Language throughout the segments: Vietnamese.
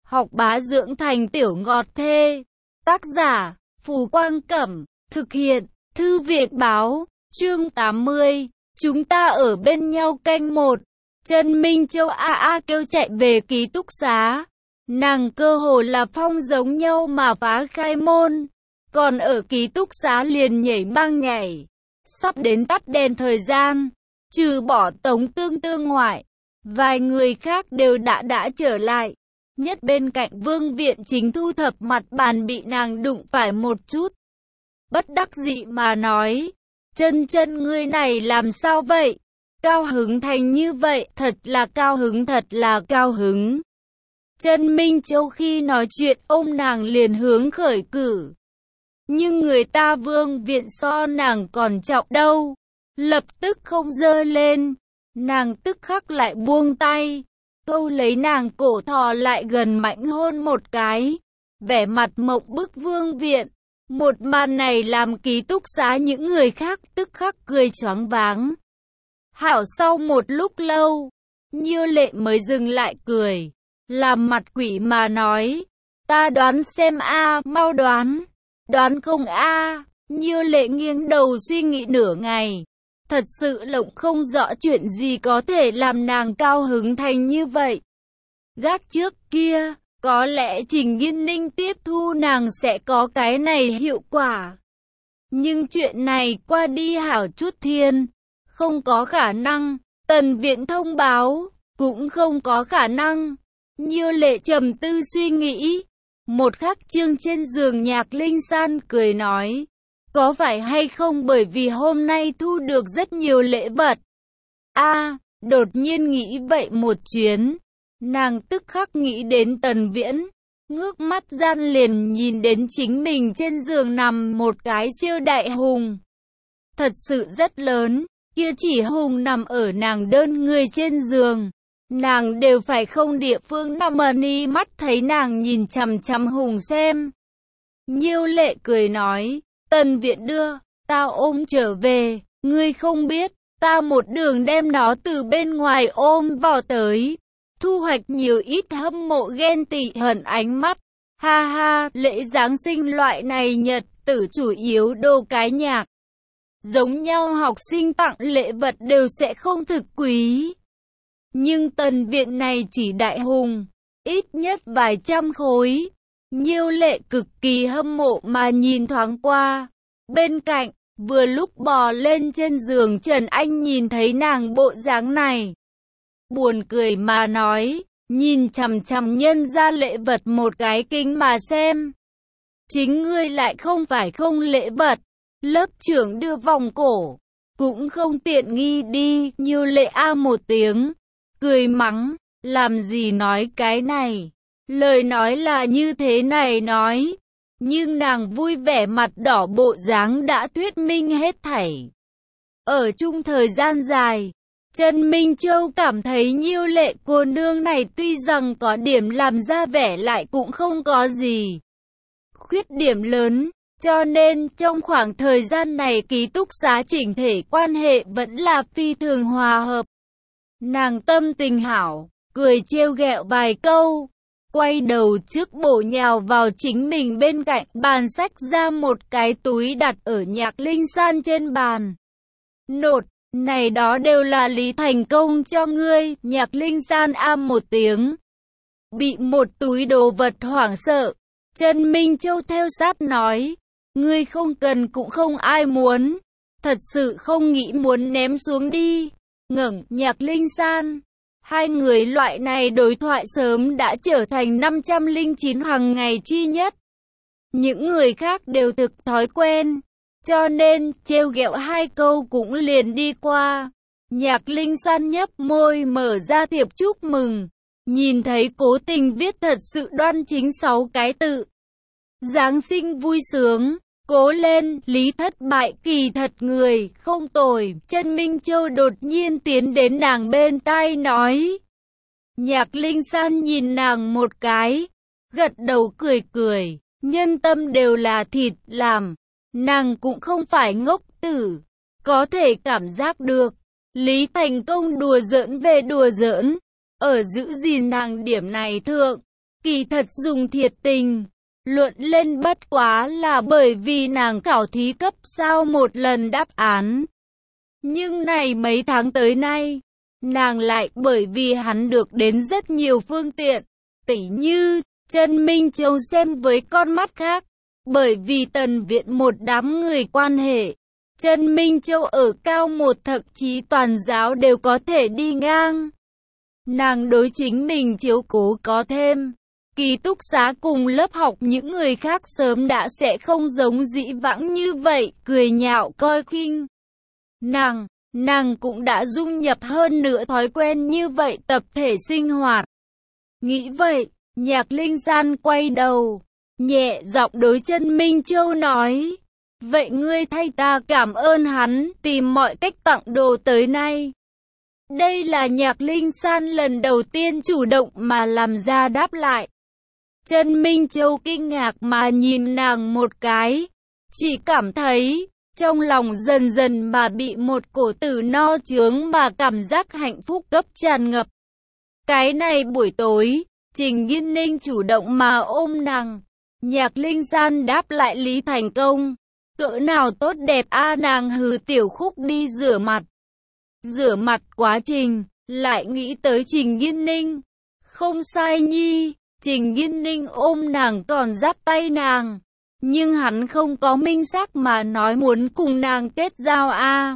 học bá dưỡng thành tiểu ngọt thê. Tác giả, Phù Quang Cẩm, thực hiện, Thư viện Báo, chương 80, chúng ta ở bên nhau canh 1. Trần Minh Châu kêu chạy về ký túc xá. Nàng cơ hồ là phong giống nhau mà phá khai môn. Còn ở ký túc xá liền nhảy băng nhảy. Sắp đến tắt đèn thời gian, trừ bỏ Tống Tương Tương ngoại, vài người khác đều đã trở lại. Nhất bên cạnh Vương Viện Chính thu thập mặt bàn bị nàng đụng phải một chút. Bất đắc dĩ mà nói, chân ngươi này làm sao vậy? Cao hứng thành như vậy, thật là cao hứng, thật là cao hứng. Trần Minh Châu khi nói chuyện ôm nàng liền hướng khởi cử. Nhưng người ta Vương Viện so nàng còn trọng đâu. Lập tức không giơ lên. Nàng tức khắc lại buông tay. Câu lấy nàng cổ thò lại gần mạnh hôn một cái. Vẻ mặt mộng bức Vương Viện. Một màn này làm ký túc xá những người khác tức khắc cười choáng váng. Hảo sau một lúc lâu, Như Lệ mới dừng lại cười. Làm mặt quỷ mà nói. Ta đoán xem mau đoán. Đoán không Như Lệ nghiêng đầu suy nghĩ nửa ngày. Thật sự lộng không rõ chuyện gì có thể làm nàng cao hứng thành như vậy. Gác trước kia, có lẽ Trình Nghiên Ninh tiếp thu nàng sẽ có cái này hiệu quả. Nhưng chuyện này qua đi hảo chút thiên, không có khả năng. Tần Viện thông báo, cũng không có khả năng. Như Lệ trầm tư suy nghĩ. Một khắc chương trên giường Nhạc Linh San cười nói, có phải hay không bởi vì hôm nay thu được rất nhiều lễ vật? Đột nhiên nghĩ vậy một chuyến, nàng tức khắc nghĩ đến Tần Viễn, ngước mắt gian liền nhìn đến chính mình trên giường nằm một cái siêu đại hùng. Thật sự rất lớn, kia chỉ hùng nằm ở nàng đơn người trên giường. Nàng đều phải không địa phương nằm ni mắt thấy nàng nhìn chằm chằm hùng xem. Nhiêu Lệ cười nói, Tần Viện đưa, tao ôm trở về, ngươi không biết, ta một đường đem nó từ bên ngoài ôm vào tới. Thu hoạch nhiều ít hâm mộ ghen tị hận ánh mắt. Ha ha, lễ Giáng sinh loại này nhật tử chủ yếu đồ cái nhạc. Giống nhau học sinh tặng lễ vật đều sẽ không thực quý. Nhưng Tần Viện này chỉ đại hùng, ít nhất vài trăm khối. Nhiêu Lệ cực kỳ hâm mộ mà nhìn thoáng qua. Bên cạnh, vừa lúc bò lên trên giường Trần Anh nhìn thấy nàng bộ dáng này. Buồn cười mà nói, nhìn chằm chằm nhân ra lễ vật một cái kính mà xem. Chính ngươi lại không phải không lễ vật, lớp trưởng đưa vòng cổ, cũng không tiện nghi đi. Nhiêu Lệ một tiếng. Cười mắng, làm gì nói cái này, lời nói là như thế này nói, nhưng nàng vui vẻ mặt đỏ bộ dáng đã thuyết minh hết thảy. Ở chung thời gian dài, Trần Minh Châu cảm thấy Nhiêu Lệ cô nương này tuy rằng có điểm làm ra vẻ lại cũng không có gì khuyết điểm lớn, cho nên trong khoảng thời gian này ký túc xá chỉnh thể quan hệ vẫn là phi thường hòa hợp. Nàng tâm tình hảo, cười trêu ghẹo vài câu, quay đầu trước bổ nhào vào chính mình bên cạnh bàn sách ra một cái túi đặt ở Nhạc Linh San trên bàn. Nột, này đó đều là Lý Thành Công cho ngươi. Nhạc Linh San một tiếng. Bị một túi đồ vật hoảng sợ, Trần Minh Châu theo sát nói, ngươi không cần cũng không ai muốn, thật sự không nghĩ muốn ném xuống đi. Ngẩng, Nhạc Linh San. Hai người loại này đối thoại sớm đã trở thành 509 hàng ngày chi nhất. Những người khác đều thực thói quen, cho nên trêu ghẹo hai câu cũng liền đi qua. Nhạc Linh San nhấp môi mở ra thiệp chúc mừng, nhìn thấy cố tình viết thật sự đoan chính 6 cái tự. Giáng sinh vui sướng. Cố lên, Lý thất bại kỳ thật người, không tồi. Trần Minh Châu đột nhiên tiến đến nàng bên tai nói. Nhạc Linh San nhìn nàng một cái, gật đầu cười cười, nhân tâm đều là thịt làm. Nàng cũng không phải ngốc tử, có thể cảm giác được. Lý Thành Công đùa giỡn về đùa giỡn, ở giữ gìn nàng điểm này thượng. Kỳ thật dùng thiệt tình luận lên bất quá là bởi vì nàng khảo thí cấp sao một lần đáp án. Nhưng này mấy tháng tới nay, nàng lại bởi vì hắn được đến rất nhiều phương tiện, tỉ như Trần Minh Châu xem với con mắt khác. Bởi vì Tần Viện một đám người quan hệ, Trần Minh Châu ở cao một thậm chí toàn giáo đều có thể đi ngang. Nàng đối chính mình chiếu cố có thêm. Ký túc xá cùng lớp học những người khác sớm đã sẽ không giống dĩ vãng như vậy, cười nhạo coi khinh. Nàng cũng đã dung nhập hơn nữa thói quen như vậy tập thể sinh hoạt. Nghĩ vậy, Nhạc Linh San quay đầu, nhẹ giọng đối Trần Minh Châu nói. Vậy ngươi thay ta cảm ơn hắn, tìm mọi cách tặng đồ tới nay. Đây là Nhạc Linh San lần đầu tiên chủ động mà làm ra đáp lại. Trần Minh Châu kinh ngạc mà nhìn nàng một cái, chỉ cảm thấy trong lòng dần dần mà bị một cổ tử no chướng mà cảm giác hạnh phúc cấp tràn ngập. Cái này buổi tối, Trình Nghiên Ninh chủ động mà ôm nàng. Nhạc Linh San đáp lại lý thành công. Cỡ nào tốt đẹp a, nàng hừ tiểu khúc đi rửa mặt. Rửa mặt quá trình, lại nghĩ tới Trình Nghiên Ninh. Không sai nhi, Trình Nghiên Ninh ôm nàng còn giáp tay nàng. Nhưng hắn không có minh xác mà nói muốn cùng nàng kết giao a.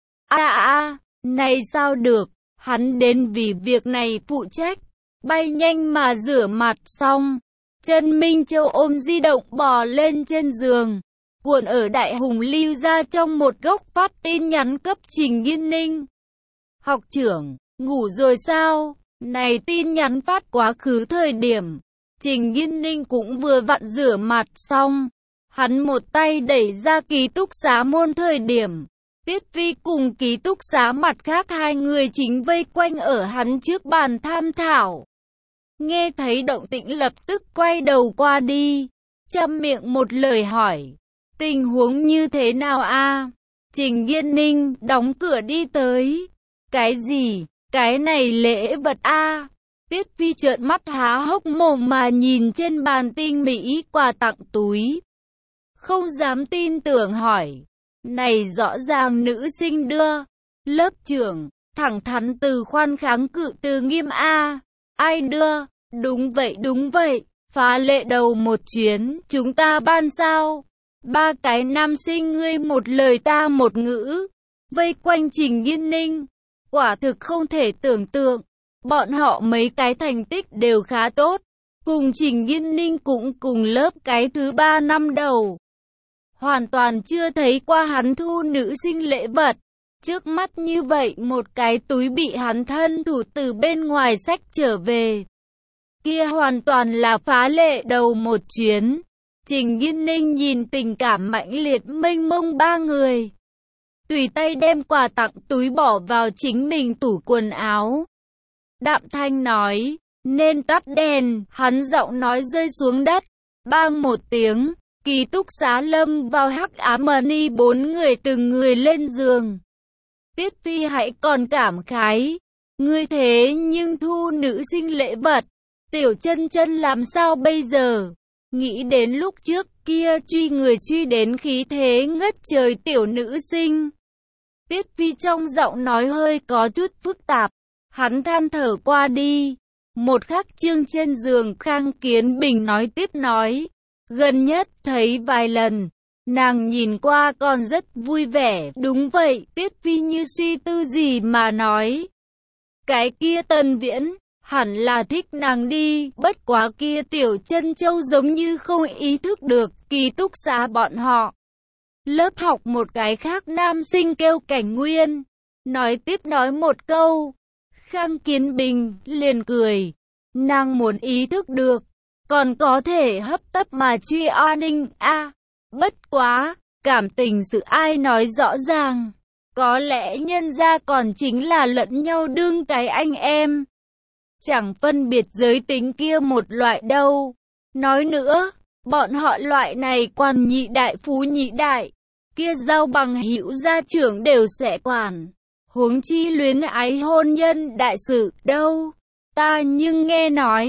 Này sao được, hắn đến vì việc này phụ trách. Bay nhanh mà rửa mặt xong, Trần Minh Châu ôm di động bò lên trên giường, cuộn ở Đại Hùng lưu ra trong một góc phát tin nhắn cấp Trình Nghiên Ninh. Học trưởng, ngủ rồi sao? Này tin nhắn phát quá khứ thời điểm, Trình Nghiên Ninh cũng vừa vặn rửa mặt xong, hắn một tay đẩy ra ký túc xá môn thời điểm. Tiết Vi cùng ký túc xá mặt khác hai người chính vây quanh ở hắn trước bàn tham thảo. Nghe thấy động tĩnh lập tức quay đầu qua đi, chăm miệng một lời hỏi, tình huống như thế nào a? Trình Nghiên Ninh đóng cửa đi tới. Cái gì? Cái này lễ vật a? Tiết Vi trợn mắt há hốc mồm mà nhìn trên bàn tinh mỹ quà tặng túi. Không dám tin tưởng hỏi, này rõ ràng nữ sinh đưa. Lớp trưởng, thẳng thắn từ khoan kháng cự từ nghiêm a. Ai đưa? Đúng vậy, phá lệ đầu một chuyến, chúng ta ban sao? Ba cái nam sinh ngươi một lời ta một ngữ, vây quanh Trình Nghiên Ninh. Quả thực không thể tưởng tượng, bọn họ mấy cái thành tích đều khá tốt, cùng Trình Nghiên Ninh cũng cùng lớp cái thứ 3 năm đầu. Hoàn toàn chưa thấy qua hắn thu nữ sinh lễ vật. Trước mắt như vậy một cái túi bị hắn thân thủ từ bên ngoài xách trở về. Kia hoàn toàn là phá lệ đầu một chuyến. Trình Nghiên Ninh nhìn tình cảm mãnh liệt mênh mông ba người, tùy tay đem quà tặng túi bỏ vào chính mình tủ quần áo. Đạm thanh nói, nên tắt đèn, hắn giọng nói rơi xuống đất. Bang một tiếng, ký túc xá lâm vào hắc ám ni, 4 người từng người lên giường. Tiết Phi hãy còn cảm khái, ngươi thế nhưng thu nữ sinh lễ vật, Tiểu Chân Chân làm sao bây giờ? Nghĩ đến lúc trước kia truy người truy đến khí thế ngất trời tiểu nữ sinh. Tiết Phi trong giọng nói hơi có chút phức tạp, hắn than thở qua đi. Một khắc chương trên giường Khang Kiến Bình nói tiếp nói, gần nhất thấy vài lần, nàng nhìn qua còn rất vui vẻ. Đúng vậy, Tiết Phi như suy tư gì mà nói. Cái kia Tần Viễn, hẳn là thích nàng đi, bất quá kia Tiểu Chân Châu giống như không ý thức được ký túc xá bọn họ. Lớp học một cái khác nam sinh kêu Cảnh Nguyên, nói tiếp nói một câu. Khang Kiến Bình liền cười, nàng muốn ý thức được, còn có thể hấp tấp mà truy oan ninh a. Bất quá, cảm tình sự ai nói rõ ràng, có lẽ nhân gia còn chính là lẫn nhau đương cái anh em. Chẳng phân biệt giới tính kia một loại đâu. Nói nữa, bọn họ loại này quan nhị đại phú nhị đại, kia giao bằng hữu gia trưởng đều sẽ quản. Huống chi luyến ái hôn nhân đại sự đâu. Ta nhưng nghe nói,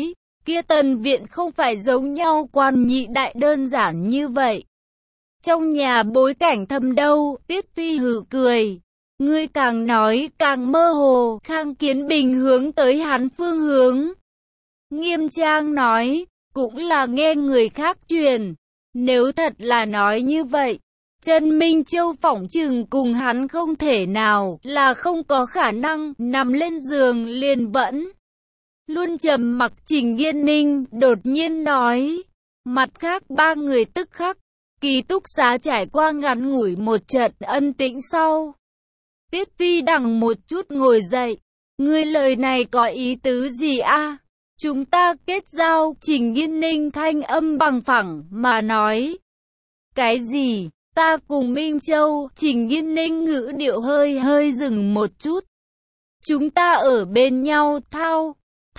kia Tần viện không phải giống nhau quan nhị đại đơn giản như vậy. Trong nhà bối cảnh thâm đâu, Tiết Phi hừ cười. Ngươi càng nói càng mơ hồ, Khang Kiến Bình hướng tới hắn phương hướng. Nghiêm trang nói, cũng là nghe người khác truyền. Nếu thật là nói như vậy, Trần Minh Châu phỏng chừng cùng hắn không thể nào là không có khả năng nằm lên giường liền vẫn. Luôn trầm mặc Trình Nghiên Ninh đột nhiên nói. Mặt khác ba người tức khắc, ký túc xá trải qua ngắn ngủi một trận ân tĩnh sau. Tiết Phi đằng một chút ngồi dậy. Ngươi lời này có ý tứ gì a? Chúng ta kết giao, Trình Nghiên Ninh thanh âm bằng phẳng mà nói. Cái gì? Ta cùng Minh Châu, Trình Nghiên Ninh ngữ điệu hơi dừng một chút. Chúng ta ở bên nhau, thao,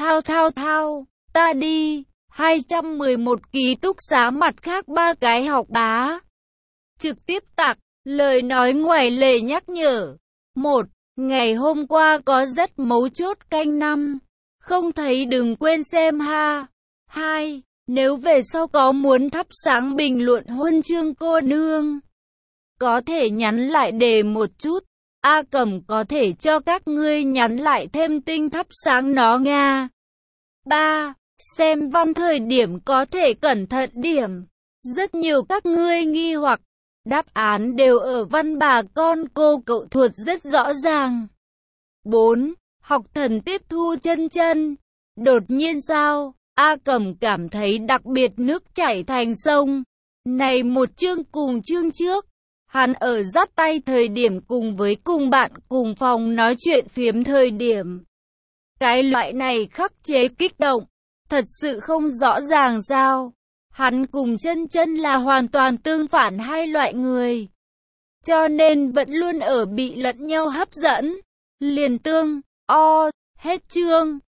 ta đi. 211 ký túc xá mặt khác ba cái học bá. Trực tiếp tặc, lời nói ngoài lề nhắc nhở. 1. Ngày hôm qua có rất mấu chốt canh năm. Không thấy đừng quên xem ha. 2. Nếu về sau có muốn thắp sáng bình luận huân chương cô nương, có thể nhắn lại đề một chút. A Cẩm có thể cho các ngươi nhắn lại thêm tinh thắp sáng nó Nga. 3. Xem văn thời điểm có thể cẩn thận điểm. Rất nhiều các ngươi nghi hoặc, đáp án đều ở văn bà con cô cậu thuật rất rõ ràng. 4. Học thần tiếp thu chân. Đột nhiên sao? A Cẩm cảm thấy đặc biệt nước chảy thành sông. Này một chương cùng chương trước, hắn ở dắt tay thời điểm cùng bạn cùng phòng nói chuyện phiếm thời điểm. Cái loại này khắc chế kích động, thật sự không rõ ràng sao? Hắn cùng chân là hoàn toàn tương phản hai loại người. Cho nên vẫn luôn ở bị lẫn nhau hấp dẫn. Liền tương, hết chương.